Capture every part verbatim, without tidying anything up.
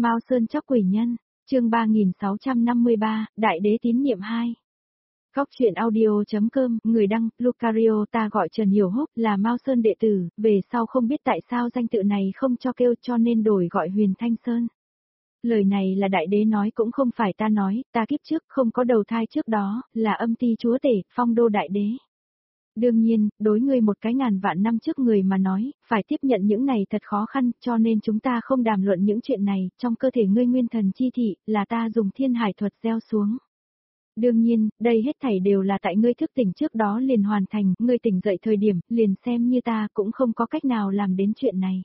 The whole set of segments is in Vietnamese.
Mao Sơn Chóc Quỷ Nhân, chương ba nghìn sáu trăm năm mươi ba, Đại Đế Tín Nhiệm hai. Góc truyện audio.com, người đăng, Lucario ta gọi Trần Hiểu Húc là Mao Sơn đệ tử, về sau không biết tại sao danh tự này không cho kêu cho nên đổi gọi Huyền Thanh Sơn. Lời này là Đại Đế nói cũng không phải ta nói, ta kiếp trước không có đầu thai trước đó, là âm ti chúa tể, phong đô Đại Đế. Đương nhiên, đối ngươi một cái ngàn vạn năm trước người mà nói, phải tiếp nhận những này thật khó khăn, cho nên chúng ta không đàm luận những chuyện này, trong cơ thể ngươi nguyên thần chi thị, là ta dùng thiên hải thuật gieo xuống. Đương nhiên, đây hết thảy đều là tại ngươi thức tỉnh trước đó liền hoàn thành, ngươi tỉnh dậy thời điểm, liền xem như ta cũng không có cách nào làm đến chuyện này.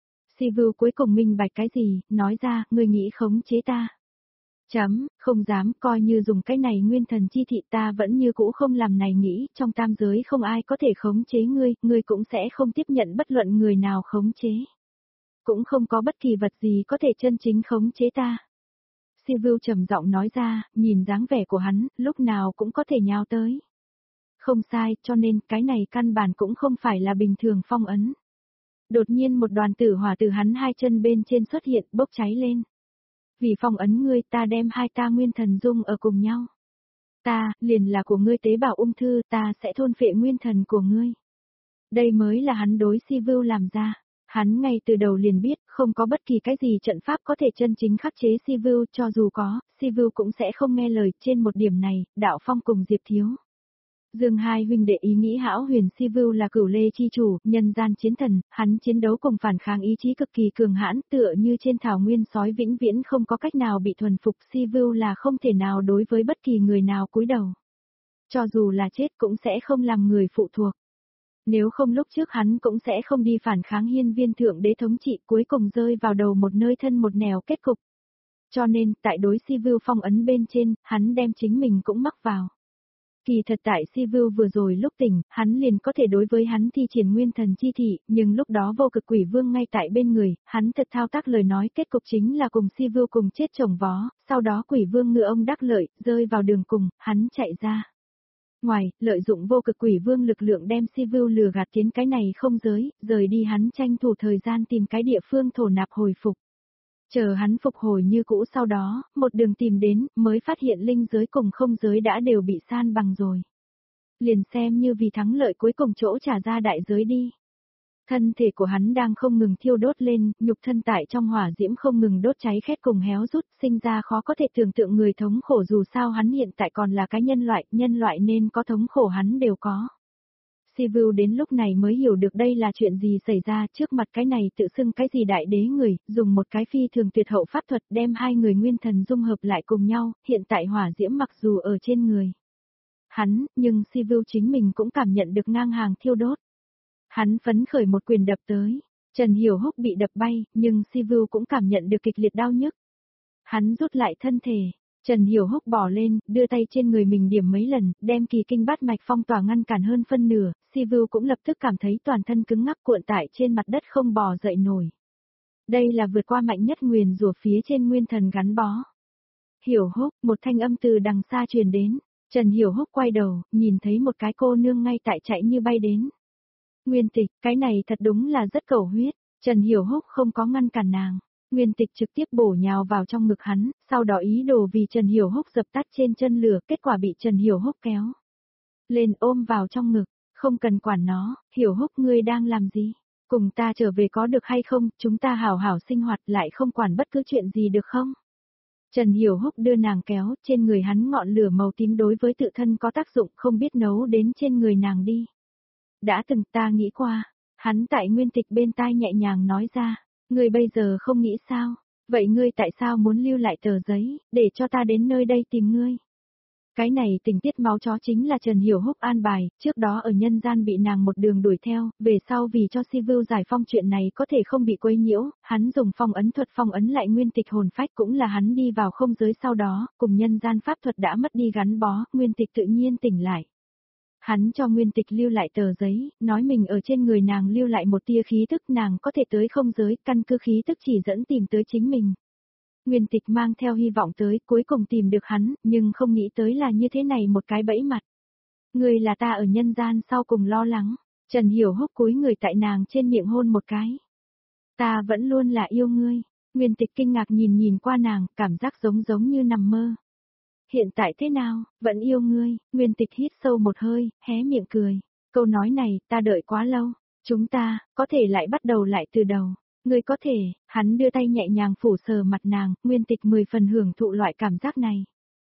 Sivu cuối cùng minh bạch cái gì, nói ra, ngươi nghĩ khống chế ta. Chấm, không dám, coi như dùng cái này nguyên thần chi thị ta vẫn như cũ không làm này nghĩ, trong tam giới không ai có thể khống chế ngươi, ngươi cũng sẽ không tiếp nhận bất luận người nào khống chế. Cũng không có bất kỳ vật gì có thể chân chính khống chế ta. Sivu trầm giọng nói ra, nhìn dáng vẻ của hắn, lúc nào cũng có thể nhào tới. Không sai, cho nên cái này căn bản cũng không phải là bình thường phong ấn. Đột nhiên một đoàn tử hỏa từ hắn hai chân bên trên xuất hiện, bốc cháy lên. Vì phong ấn ngươi ta đem hai ta nguyên thần dung ở cùng nhau. Ta, liền là của ngươi tế bào ung thư, ta sẽ thôn phệ nguyên thần của ngươi. Đây mới là hắn đối Sivu làm ra. Hắn ngay từ đầu liền biết, không có bất kỳ cái gì trận pháp có thể chân chính khắc chế Sivu, cho dù có, Sivu cũng sẽ không nghe lời. Trên một điểm này, Đạo Phong cùng Diệp Thiếu Dương hai huynh đệ ý nghĩ hão huyền. Sivu là cửu lê chi chủ, nhân gian chiến thần, hắn chiến đấu cùng phản kháng ý chí cực kỳ cường hãn, tựa như trên thảo nguyên sói vĩnh viễn không có cách nào bị thuần phục. Sivu là không thể nào đối với bất kỳ người nào cúi đầu. Cho dù là chết cũng sẽ không làm người phụ thuộc. Nếu không lúc trước hắn cũng sẽ không đi phản kháng hiên viên thượng đế thống trị, cuối cùng rơi vào đầu một nơi thân một nẻo kết cục. Cho nên, tại đối Sivu phong ấn bên trên, hắn đem chính mình cũng mắc vào. Kỳ thật tại Sivu vừa rồi lúc tỉnh, hắn liền có thể đối với hắn thi triển nguyên thần chi thị, nhưng lúc đó vô cực quỷ vương ngay tại bên người, hắn thật thao tác lời nói kết cục chính là cùng Sivu cùng chết chồng vó, sau đó quỷ vương ngựa ông đắc lợi, rơi vào đường cùng, hắn chạy ra. Ngoài, lợi dụng vô cực quỷ vương lực lượng đem Sivu lừa gạt tiến cái này không giới, rời đi hắn tranh thủ thời gian tìm cái địa phương thổ nạp hồi phục. Chờ hắn phục hồi như cũ sau đó, một đường tìm đến, mới phát hiện linh giới cùng không giới đã đều bị san bằng rồi. Liền xem như vì thắng lợi cuối cùng chỗ trả ra đại giới đi. Thân thể của hắn đang không ngừng thiêu đốt lên, nhục thân tại trong hỏa diễm không ngừng đốt cháy khét cùng héo rút, sinh ra khó có thể tưởng tượng người thống khổ dù sao hắn hiện tại còn là cái nhân loại, nhân loại nên có thống khổ hắn đều có. Sivu đến lúc này mới hiểu được đây là chuyện gì xảy ra trước mặt cái này tự xưng cái gì đại đế người, dùng một cái phi thường tuyệt hậu pháp thuật đem hai người nguyên thần dung hợp lại cùng nhau, hiện tại hỏa diễm mặc dù ở trên người hắn, nhưng Sivu chính mình cũng cảm nhận được ngang hàng thiêu đốt. Hắn phấn khởi một quyền đập tới, Trần Hiểu Húc bị đập bay, nhưng Sivu cũng cảm nhận được kịch liệt đau nhức. Hắn rút lại thân thể, Trần Hiểu Húc bỏ lên, đưa tay trên người mình điểm mấy lần, đem kỳ kinh bát mạch phong tỏa ngăn cản hơn phân nửa, Sivu cũng lập tức cảm thấy toàn thân cứng ngắc cuộn tại trên mặt đất không bò dậy nổi. Đây là vượt qua mạnh nhất nguyền rủa phía trên nguyên thần gắn bó. Hiểu Húc, một thanh âm từ đằng xa truyền đến, Trần Hiểu Húc quay đầu, nhìn thấy một cái cô nương ngay tại chạy như bay đến. Nguyên Tịch, cái này thật đúng là rất cầu huyết, Trần Hiểu Húc không có ngăn cản nàng. Nguyên Tịch trực tiếp bổ nhào vào trong ngực hắn, sau đó ý đồ vì Trần Hiểu Húc dập tắt trên chân lửa, kết quả bị Trần Hiểu Húc kéo lên ôm vào trong ngực, không cần quản nó, Hiểu Húc ngươi đang làm gì? Cùng ta trở về có được hay không, chúng ta hảo hảo sinh hoạt lại không quản bất cứ chuyện gì được không? Trần Hiểu Húc đưa nàng kéo, trên người hắn ngọn lửa màu tím đối với tự thân có tác dụng không biết nấu đến trên người nàng đi. Đã từng ta nghĩ qua, hắn tại Nguyên Tịch bên tai nhẹ nhàng nói ra. Ngươi bây giờ không nghĩ sao, vậy ngươi tại sao muốn lưu lại tờ giấy, để cho ta đến nơi đây tìm ngươi? Cái này tình tiết máu chó chính là Trần Hiểu Húc an bài, trước đó ở nhân gian bị nàng một đường đuổi theo, về sau vì cho Sivu giải phong chuyện này có thể không bị quấy nhiễu, hắn dùng phong ấn thuật phong ấn lại nguyên tịch hồn phách cũng là hắn đi vào không giới sau đó, cùng nhân gian pháp thuật đã mất đi gắn bó, nguyên tịch tự nhiên tỉnh lại. Hắn cho Nguyên Tịch lưu lại tờ giấy, nói mình ở trên người nàng lưu lại một tia khí tức nàng có thể tới không giới, căn cứ khí tức chỉ dẫn tìm tới chính mình. Nguyên Tịch mang theo hy vọng tới, cuối cùng tìm được hắn, nhưng không nghĩ tới là như thế này một cái bẫy mặt. Người là ta ở nhân gian sau cùng lo lắng, Trần Hiểu Húc cúi người tại nàng trên miệng hôn một cái. Ta vẫn luôn là yêu ngươi, Nguyên Tịch kinh ngạc nhìn nhìn qua nàng, cảm giác giống giống như nằm mơ. Hiện tại thế nào, vẫn yêu ngươi, Nguyên Tịch hít sâu một hơi, hé miệng cười. Câu nói này, ta đợi quá lâu. Chúng ta, có thể lại bắt đầu lại từ đầu. Ngươi có thể, hắn đưa tay nhẹ nhàng phủ sờ mặt nàng, Nguyên Tịch mười phần hưởng thụ loại cảm giác này.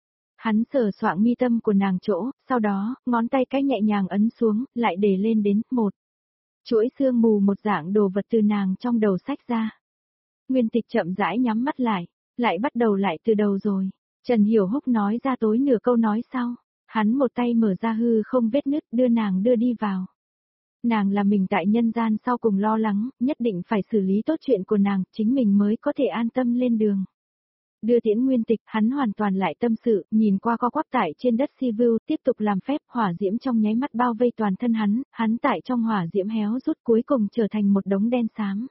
Hắn sờ soạng mi tâm của nàng chỗ, sau đó, ngón tay cái nhẹ nhàng ấn xuống, lại để lên đến, một. Chuỗi sương mù một dạng đồ vật từ nàng trong đầu sách ra. Nguyên Tịch chậm rãi nhắm mắt lại, lại bắt đầu lại từ đầu rồi. Trần Hiểu Húc nói ra tối nửa câu nói sau. Hắn một tay mở ra hư không vết nứt đưa nàng đưa đi vào. Nàng là mình tại nhân gian sau cùng lo lắng, nhất định phải xử lý tốt chuyện của nàng, chính mình mới có thể an tâm lên đường. Đưa tiễn Nguyên Tịch, hắn hoàn toàn lại tâm sự, nhìn qua co quắp tại trên đất Sivu, tiếp tục làm phép, hỏa diễm trong nháy mắt bao vây toàn thân hắn, hắn tại trong hỏa diễm héo rút cuối cùng trở thành một đống đen xám.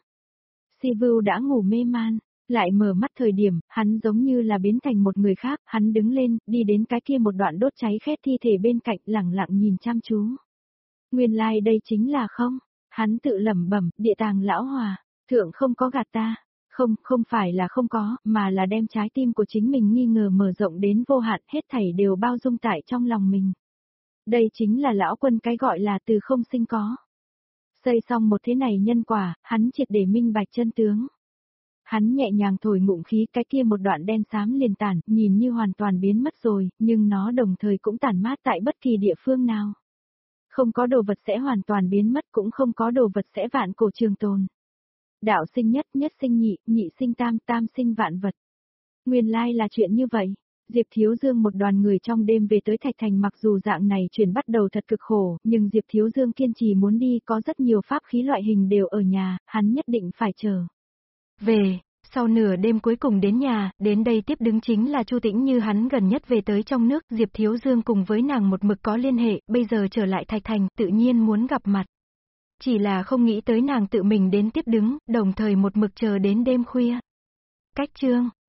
Sivu đã ngủ mê man, lại mở mắt thời điểm, hắn giống như là biến thành một người khác, hắn đứng lên, đi đến cái kia một đoạn đốt cháy khét thi thể bên cạnh, lẳng lặng nhìn chăm chú. Nguyên lai like đây chính là không, hắn tự lẩm bẩm, địa tàng lão hòa, thượng không có gạt ta. Không, không phải là không có, mà là đem trái tim của chính mình nghi ngờ mở rộng đến vô hạn, hết thảy đều bao dung tại trong lòng mình. Đây chính là lão quân cái gọi là từ không sinh có. Xây xong một thế này nhân quả, hắn triệt để minh bạch chân tướng. Hắn nhẹ nhàng thổi ngụm khí, cái kia một đoạn đen xám liền tản, nhìn như hoàn toàn biến mất rồi, nhưng nó đồng thời cũng tản mát tại bất kỳ địa phương nào. Không có đồ vật sẽ hoàn toàn biến mất, cũng không có đồ vật sẽ vạn cổ trường tồn. Đạo sinh nhất, nhất sinh nhị, nhị sinh tam, tam sinh vạn vật. Nguyên lai là chuyện như vậy. Diệp Thiếu Dương một đoàn người trong đêm về tới Thạch Thành, mặc dù dạng này chuyển bắt đầu thật cực khổ, nhưng Diệp Thiếu Dương kiên trì muốn đi, có rất nhiều pháp khí loại hình đều ở nhà, hắn nhất định phải chờ. Về, sau nửa đêm cuối cùng đến nhà, đến đây tiếp đứng chính là Chu Tĩnh Như, hắn gần nhất về tới trong nước, Diệp Thiếu Dương cùng với nàng một mực có liên hệ, bây giờ trở lại Thạch Thành, tự nhiên muốn gặp mặt. Chỉ là không nghĩ tới nàng tự mình đến tiếp đứng, đồng thời một mực chờ đến đêm khuya. Cách chương